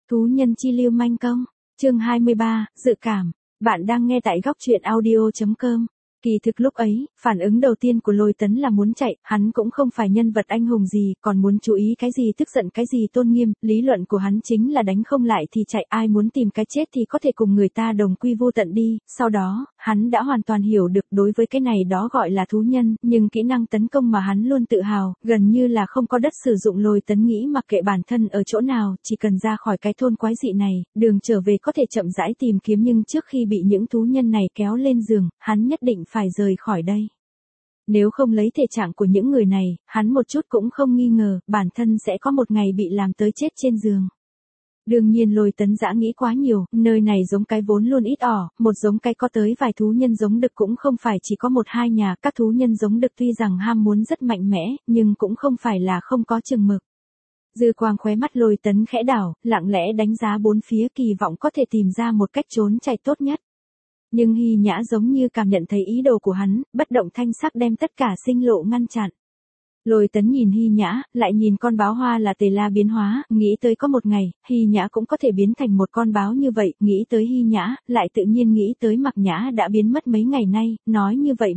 Thú nhân chi lưu manh công, chương 23, dự cảm. Bạn đang nghe tại góc truyện audio.com. Kỳ thực lúc ấy, phản ứng đầu tiên của Lôi Tấn là muốn chạy, hắn cũng không phải nhân vật anh hùng gì, còn muốn chú ý cái gì tức giận cái gì tôn nghiêm, lý luận của hắn chính là đánh không lại thì chạy, ai muốn tìm cái chết thì có thể cùng người ta đồng quy vô tận đi, sau đó, hắn đã hoàn toàn hiểu được đối với cái này đó gọi là thú nhân, nhưng kỹ năng tấn công mà hắn luôn tự hào, gần như là không có đất sử dụng. Lôi Tấn nghĩ mặc kệ bản thân ở chỗ nào, chỉ cần ra khỏi cái thôn quái dị này, đường trở về có thể chậm rãi tìm kiếm, nhưng trước khi bị những thú nhân này kéo lên giường, hắn nhất định phải rời khỏi đây. Nếu không lấy thể trạng của những người này, hắn một chút cũng không nghi ngờ, bản thân sẽ có một ngày bị làm tới chết trên giường. Đương nhiên Lôi Tấn dã nghĩ quá nhiều, nơi này giống cái vốn luôn ít ỏi, một giống cái có tới vài thú nhân giống đực cũng không phải chỉ có một hai nhà, các thú nhân giống đực tuy rằng ham muốn rất mạnh mẽ, nhưng cũng không phải là không có chừng mực. Dư quang khóe mắt Lôi Tấn khẽ đảo, lặng lẽ đánh giá bốn phía kỳ vọng có thể tìm ra một cách trốn chạy tốt nhất. Nhưng Hy Nhã giống như cảm nhận thấy ý đồ của hắn, bất động thanh sắc đem tất cả sinh lộ ngăn chặn. Lôi Tấn nhìn Hy Nhã, lại nhìn con báo hoa là Tề La biến hóa, nghĩ tới có một ngày, Hy Nhã cũng có thể biến thành một con báo như vậy, nghĩ tới Hy Nhã, lại tự nhiên nghĩ tới Mạc Nhã đã biến mất mấy ngày nay, nói như vậy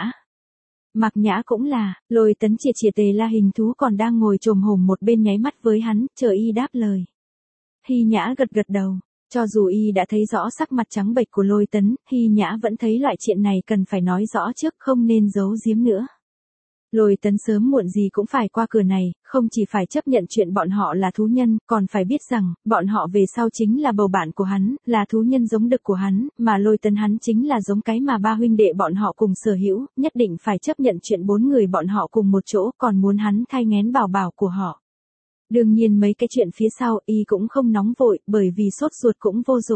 Mạc Nhã cũng là. Lôi Tấn chìa chìa Tề La hình thú còn đang ngồi chồm hổm một bên nháy mắt với hắn, chờ y đáp lời. Hy Nhã gật gật đầu. Cho dù y đã thấy rõ sắc mặt trắng bệch của Lôi Tấn, Hy Nhã vẫn thấy loại chuyện này cần phải nói rõ trước, không nên giấu giếm nữa. Lôi Tấn sớm muộn gì cũng phải qua cửa này, không chỉ phải chấp nhận chuyện bọn họ là thú nhân, còn phải biết rằng, bọn họ về sau chính là bầu bạn của hắn, là thú nhân giống đực của hắn, mà Lôi Tấn hắn chính là giống cái mà ba huynh đệ bọn họ cùng sở hữu, nhất định phải chấp nhận chuyện bốn người bọn họ cùng một chỗ, còn muốn hắn thai nghén bảo bảo của họ. Đương nhiên mấy cái chuyện phía sau y cũng không nóng vội, bởi vì sốt ruột cũng vô dụng.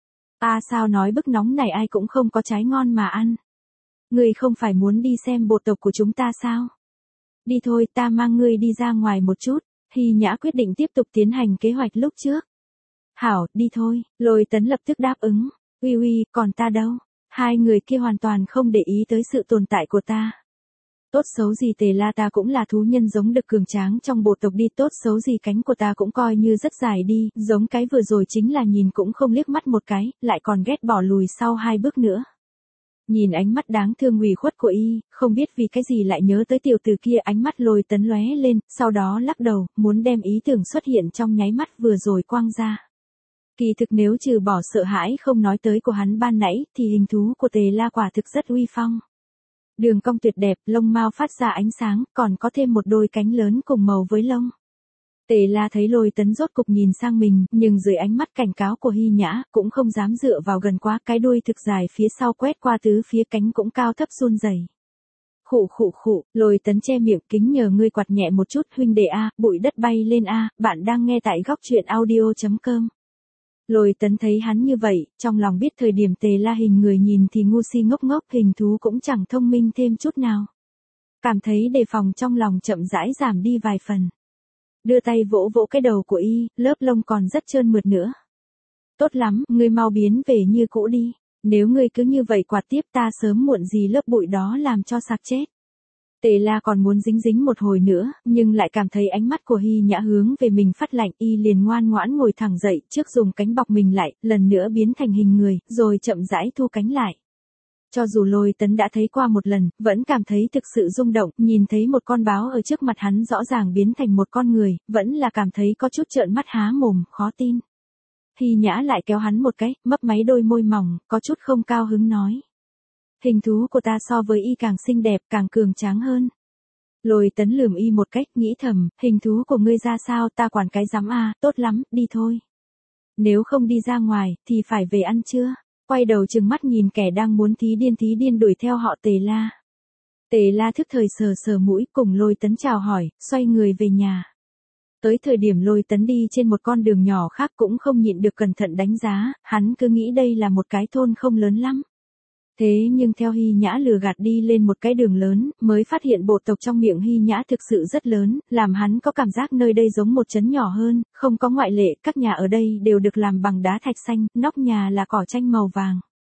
Sao nói bức nóng này ai cũng không có trái ngon mà ăn. Ngươi không phải muốn đi xem bộ tộc của chúng ta sao? Đi thôi, ta mang ngươi đi ra ngoài một chút. Hy Nhã quyết định tiếp tục tiến hành kế hoạch lúc trước. Hảo, đi thôi. Lôi Tấn lập tức đáp ứng. Uy, còn ta đâu? Hai người kia hoàn toàn không để ý tới sự tồn tại của ta. Tốt xấu gì Tề La ta cũng là thú nhân giống đực cường tráng trong bộ tộc đi, tốt xấu gì cánh của ta cũng coi như rất dài đi, giống cái vừa rồi chính là nhìn cũng không liếc mắt một cái, lại còn ghét bỏ lùi sau 2 bước nữa. Nhìn ánh mắt đáng thương ủy khuất của y, không biết vì cái gì lại nhớ tới tiểu tử kia, ánh mắt Lôi Tấn lóe lên, sau đó lắc đầu, muốn đem ý tưởng xuất hiện trong nháy mắt vừa rồi quang ra. Kỳ thực nếu trừ bỏ sợ hãi không nói tới của hắn ban nãy, thì hình thú của Tề La quả thực rất uy phong. Đường cong tuyệt đẹp, lông mao phát ra ánh sáng, còn có thêm một đôi cánh lớn cùng màu với lông. Tề La thấy Lôi Tấn rốt cục nhìn sang mình, nhưng dưới ánh mắt cảnh cáo của Hy Nhã, cũng không dám dựa vào gần quá, cái đuôi thực dài phía sau quét qua tứ phía, cánh cũng cao thấp run rẩy. Khụ, Lôi Tấn che miệng, kính nhờ ngươi quạt nhẹ một chút, huynh đệ bụi đất bay lên bạn đang nghe tại góc truyện audio.com. Lôi Tấn thấy hắn như vậy, trong lòng biết thời điểm Tề La hình người nhìn thì ngu si ngốc ngốc, hình thú cũng chẳng thông minh thêm chút nào. Cảm thấy đề phòng trong lòng chậm rãi giảm đi vài phần. Đưa tay vỗ vỗ cái đầu của y, lớp lông còn rất trơn mượt nữa. Tốt lắm, ngươi mau biến về như cũ đi. Nếu ngươi cứ như vậy quạt tiếp ta sớm muộn gì lớp bụi đó làm cho sạc chết. Tề La còn muốn dính một hồi nữa, nhưng lại cảm thấy ánh mắt của Hy Nhã hướng về mình phát lạnh, y liền ngoan ngoãn ngồi thẳng dậy, trước dùng cánh bọc mình lại, lần nữa biến thành hình người, rồi chậm rãi thu cánh lại. Cho dù Lôi Tấn đã thấy qua một lần, vẫn cảm thấy thực sự rung động, nhìn thấy một con báo ở trước mặt hắn rõ ràng biến thành một con người, vẫn là cảm thấy có chút trợn mắt há mồm, khó tin. Hy Nhã lại kéo hắn một cái, mấp máy đôi môi mỏng, có chút không cao hứng nói. Hình thú của ta so với y càng xinh đẹp, càng cường tráng hơn. Lôi Tấn lườm y một cách, nghĩ thầm, hình thú của ngươi ra sao, ta quản cái rắm tốt lắm, đi thôi. Nếu không đi ra ngoài, thì phải về ăn trưa. Quay đầu trừng mắt nhìn kẻ đang muốn thí điên đuổi theo họ Tề La. Tề La thức thời sờ mũi, cùng Lôi Tấn chào hỏi, xoay người về nhà. Tới thời điểm Lôi Tấn đi trên một con đường nhỏ khác cũng không nhịn được cẩn thận đánh giá, hắn cứ nghĩ đây là một cái thôn không lớn lắm. Thế nhưng theo Hy Nhã lừa gạt đi lên một cái đường lớn, mới phát hiện bộ tộc trong miệng Hy Nhã thực sự rất lớn, làm hắn có cảm giác nơi đây giống một trấn nhỏ hơn, không có ngoại lệ, các nhà ở đây đều được làm bằng đá thạch xanh, nóc nhà là cỏ tranh màu vàng.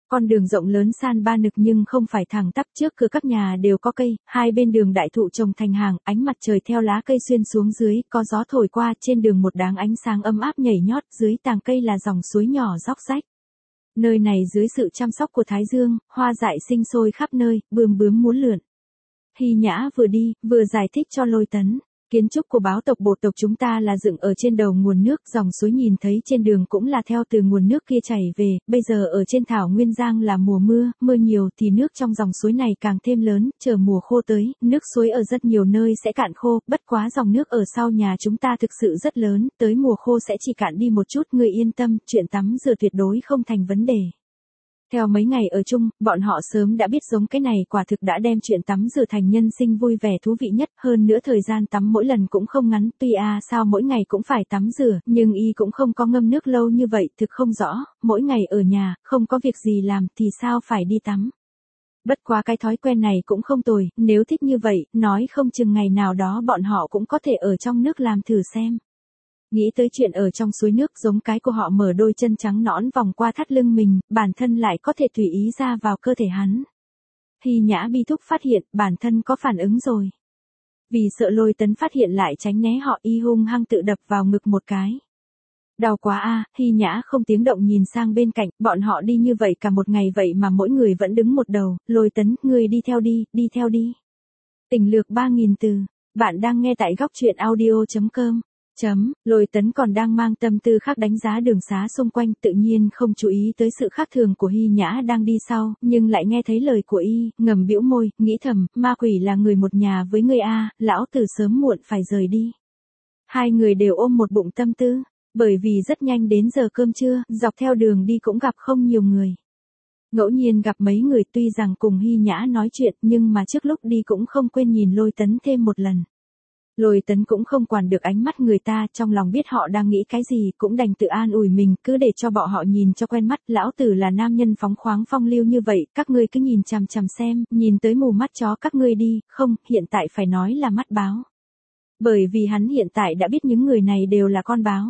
Con đường rộng lớn san ba nực nhưng không phải thẳng tắp, trước cửa các nhà đều có cây, hai bên đường đại thụ trồng thành hàng, ánh mặt trời theo lá cây xuyên xuống dưới, có gió thổi qua, trên đường một đám ánh sáng ấm áp nhảy nhót, dưới tàng cây là dòng suối nhỏ róc rách. Nơi này dưới sự chăm sóc của Thái Dương, hoa dại sinh sôi khắp nơi, bướm bướm múa lượn. Hy Nhã vừa đi, vừa giải thích cho Lôi Tấn. Kiến trúc của báo tộc bộ tộc chúng ta là dựng ở trên đầu nguồn nước, dòng suối nhìn thấy trên đường cũng là theo từ nguồn nước kia chảy về, bây giờ ở trên thảo Nguyên Giang là mùa mưa, mưa nhiều thì nước trong dòng suối này càng thêm lớn, chờ mùa khô tới, nước suối ở rất nhiều nơi sẽ cạn khô, bất quá dòng nước ở sau nhà chúng ta thực sự rất lớn, tới mùa khô sẽ chỉ cạn đi một chút, người yên tâm, chuyện tắm rửa tuyệt đối không thành vấn đề. Theo mấy ngày ở chung, bọn họ sớm đã biết giống cái này quả thực đã đem chuyện tắm rửa thành nhân sinh vui vẻ thú vị nhất, hơn nữa thời gian tắm mỗi lần cũng không ngắn, tuy sao mỗi ngày cũng phải tắm rửa, nhưng y cũng không có ngâm nước lâu như vậy, thực không rõ, mỗi ngày ở nhà, không có việc gì làm thì sao phải đi tắm. Bất quá cái thói quen này cũng không tồi, nếu thích như vậy, nói không chừng ngày nào đó bọn họ cũng có thể ở trong nước làm thử xem. Nghĩ tới chuyện ở trong suối nước, giống cái của họ mở đôi chân trắng nõn vòng qua thắt lưng mình, bản thân lại có thể tùy ý ra vào cơ thể hắn. Hy Nhã bi thúc phát hiện, bản thân có phản ứng rồi. Vì sợ Lôi Tấn phát hiện lại tránh né họ, y hung hăng tự đập vào ngực một cái. Đau quá Hy Nhã không tiếng động nhìn sang bên cạnh, bọn họ đi như vậy cả một ngày vậy mà mỗi người vẫn đứng một đầu, Lôi Tấn, ngươi đi theo đi. Tình lược 3000 từ, bạn đang nghe tại góc truyện audio.com. Lôi Tấn còn đang mang tâm tư khác đánh giá đường xá xung quanh, tự nhiên không chú ý tới sự khác thường của Hy Nhã đang đi sau, nhưng lại nghe thấy lời của y, ngầm bĩu môi, nghĩ thầm, ma quỷ là người một nhà với người lão tử sớm muộn phải rời đi. Hai người đều ôm một bụng tâm tư, bởi vì rất nhanh đến giờ cơm trưa, dọc theo đường đi cũng gặp không nhiều người. Ngẫu nhiên gặp mấy người tuy rằng cùng Hy Nhã nói chuyện nhưng mà trước lúc đi cũng không quên nhìn Lôi Tấn thêm một lần. Lôi Tấn cũng không quản được ánh mắt người ta, trong lòng biết họ đang nghĩ cái gì, cũng đành tự an ủi mình, cứ để cho bọn họ nhìn cho quen mắt, lão tử là nam nhân phóng khoáng phong lưu như vậy, các ngươi cứ nhìn chằm chằm xem, nhìn tới mù mắt chó các ngươi đi, không, hiện tại phải nói là mắt báo. Bởi vì hắn hiện tại đã biết những người này đều là con báo.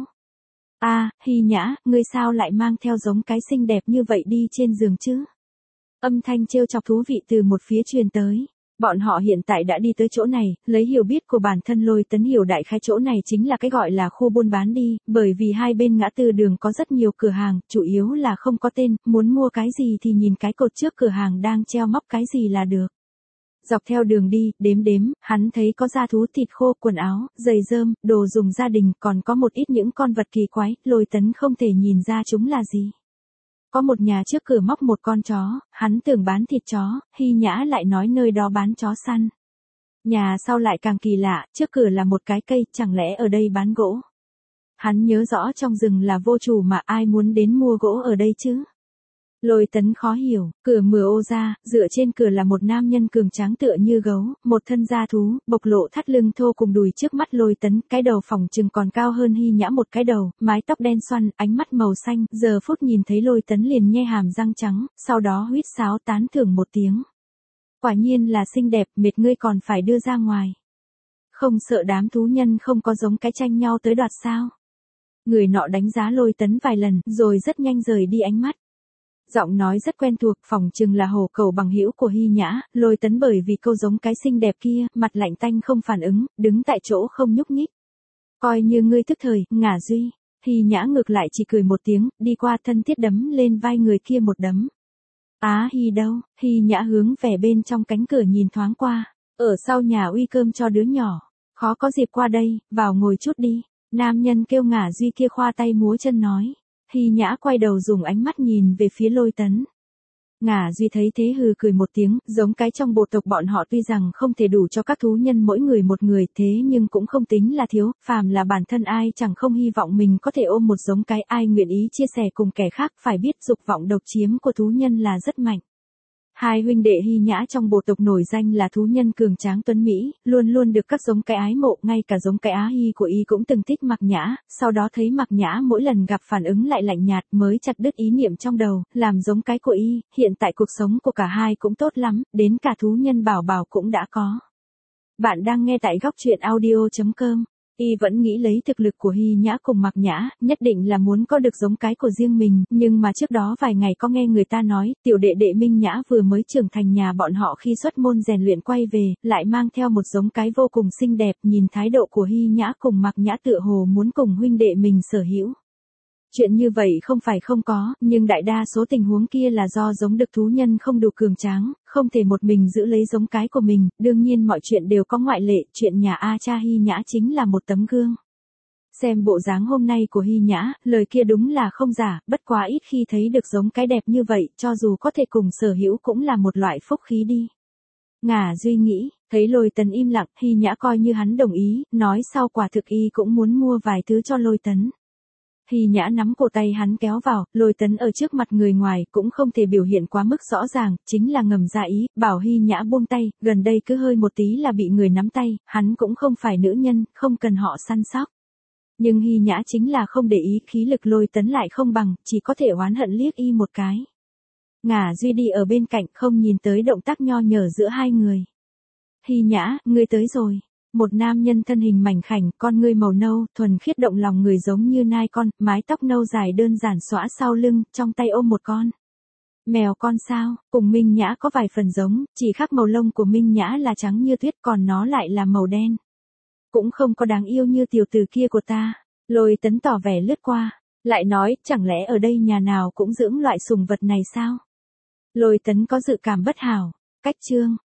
Hy Nhã, ngươi sao lại mang theo giống cái xinh đẹp như vậy đi trên giường chứ? Âm thanh trêu chọc thú vị từ một phía truyền tới. Bọn họ hiện tại đã đi tới chỗ này, lấy hiểu biết của bản thân Lôi Tấn hiểu đại khái chỗ này chính là cái gọi là khu buôn bán đi, bởi vì hai bên ngã tư đường có rất nhiều cửa hàng, chủ yếu là không có tên, muốn mua cái gì thì nhìn cái cột trước cửa hàng đang treo móc cái gì là được. Dọc theo đường đi, đếm, hắn thấy có da thú thịt khô, quần áo, giày rơm, đồ dùng gia đình, còn có một ít những con vật kỳ quái, Lôi Tấn không thể nhìn ra chúng là gì. Có một nhà trước cửa móc một con chó, hắn tưởng bán thịt chó, Hy Nhã lại nói nơi đó bán chó săn. Nhà sau lại càng kỳ lạ, trước cửa là một cái cây, chẳng lẽ ở đây bán gỗ. Hắn nhớ rõ trong rừng là vô chủ mà ai muốn đến mua gỗ ở đây chứ. Lôi Tấn khó hiểu, cửa mở ô ra, dựa trên cửa là một nam nhân cường tráng tựa như gấu, một thân da thú, bộc lộ thắt lưng thô cùng đùi trước mắt Lôi Tấn, cái đầu phỏng chừng còn cao hơn Hy Nhã một cái đầu, mái tóc đen xoăn, ánh mắt màu xanh, giờ phút nhìn thấy Lôi Tấn liền nhe hàm răng trắng, sau đó huýt sáo tán thưởng một tiếng. Quả nhiên là xinh đẹp, mệt ngươi còn phải đưa ra ngoài. Không sợ đám thú nhân không có giống cái tranh nhau tới đoạt sao? Người nọ đánh giá Lôi Tấn vài lần, rồi rất nhanh rời đi ánh mắt. Giọng nói rất quen thuộc, phỏng chừng là hổ khẩu bằng hữu của Hy Nhã, Lôi Tấn bởi vì câu giống cái xinh đẹp kia, mặt lạnh tanh không phản ứng, đứng tại chỗ không nhúc nhích. Coi như ngươi thức thời, ngả Duy. Hy Nhã ngược lại chỉ cười một tiếng, đi qua thân thiết đấm lên vai người kia một đấm. Hy đâu? Hy Nhã hướng về bên trong cánh cửa nhìn thoáng qua, ở sau nhà uy cơm cho đứa nhỏ. Khó có dịp qua đây, vào ngồi chút đi. Nam nhân kêu ngả Duy kia khoa tay múa chân nói. Hy Nhã quay đầu dùng ánh mắt nhìn về phía Lôi Tấn. Ngả Duy thấy thế hừ cười một tiếng, giống cái trong bộ tộc bọn họ tuy rằng không thể đủ cho các thú nhân mỗi người một người thế nhưng cũng không tính là thiếu, phàm là bản thân ai chẳng không hy vọng mình có thể ôm một giống cái, ai nguyện ý chia sẻ cùng kẻ khác, phải biết dục vọng độc chiếm của thú nhân là rất mạnh. Hai huynh đệ Hy Nhã trong bộ tộc nổi danh là thú nhân cường tráng tuấn Mỹ, luôn luôn được các giống cái ái mộ, ngay cả giống cái Á Hy của y cũng từng thích Mạc Nhã, sau đó thấy Mạc Nhã mỗi lần gặp phản ứng lại lạnh nhạt mới chặt đứt ý niệm trong đầu, làm giống cái của y, hiện tại cuộc sống của cả hai cũng tốt lắm, đến cả thú nhân bảo bảo cũng đã có. Bạn đang nghe tại góc truyện audio.com. Y vẫn nghĩ lấy thực lực của Hy Nhã cùng Mạc Nhã, nhất định là muốn có được giống cái của riêng mình, nhưng mà trước đó vài ngày có nghe người ta nói, tiểu đệ đệ Minh Nhã vừa mới trưởng thành nhà bọn họ khi xuất môn rèn luyện quay về, lại mang theo một giống cái vô cùng xinh đẹp, nhìn thái độ của Hy Nhã cùng Mạc Nhã tựa hồ muốn cùng huynh đệ mình sở hữu. Chuyện như vậy không phải không có, nhưng đại đa số tình huống kia là do giống đực thú nhân không đủ cường tráng, không thể một mình giữ lấy giống cái của mình, đương nhiên mọi chuyện đều có ngoại lệ, chuyện nhà A Cha Hy Nhã chính là một tấm gương. Xem bộ dáng hôm nay của Hy Nhã, lời kia đúng là không giả, bất quá ít khi thấy được giống cái đẹp như vậy, cho dù có thể cùng sở hữu cũng là một loại phúc khí đi. Ngả Duy nghĩ, thấy Lôi Tấn im lặng, Hy Nhã coi như hắn đồng ý, nói sau quả thực y cũng muốn mua vài thứ cho Lôi Tấn. Hy Nhã nắm cổ tay hắn kéo vào, Lôi Tấn ở trước mặt người ngoài cũng không thể biểu hiện quá mức rõ ràng, chính là ngầm ra ý, bảo Hy Nhã buông tay, gần đây cứ hơi một tí là bị người nắm tay, hắn cũng không phải nữ nhân, không cần họ săn sóc. Nhưng Hy Nhã chính là không để ý, khí lực Lôi Tấn lại không bằng, chỉ có thể oán hận liếc y một cái. Ngả Duy đi ở bên cạnh không nhìn tới động tác nho nhỏ giữa hai người. Hy Nhã, ngươi tới rồi. Một nam nhân thân hình mảnh khảnh, con ngươi màu nâu, thuần khiết động lòng người giống như nai con, mái tóc nâu dài đơn giản xõa sau lưng, trong tay ôm một con mèo con sao, cùng Minh Nhã có vài phần giống, chỉ khác màu lông của Minh Nhã là trắng như tuyết còn nó lại là màu đen. Cũng không có đáng yêu như tiểu tử kia của ta. Lôi Tấn tỏ vẻ lướt qua, lại nói, chẳng lẽ ở đây nhà nào cũng dưỡng loại sủng vật này sao? Lôi Tấn có dự cảm bất hảo. Cách chương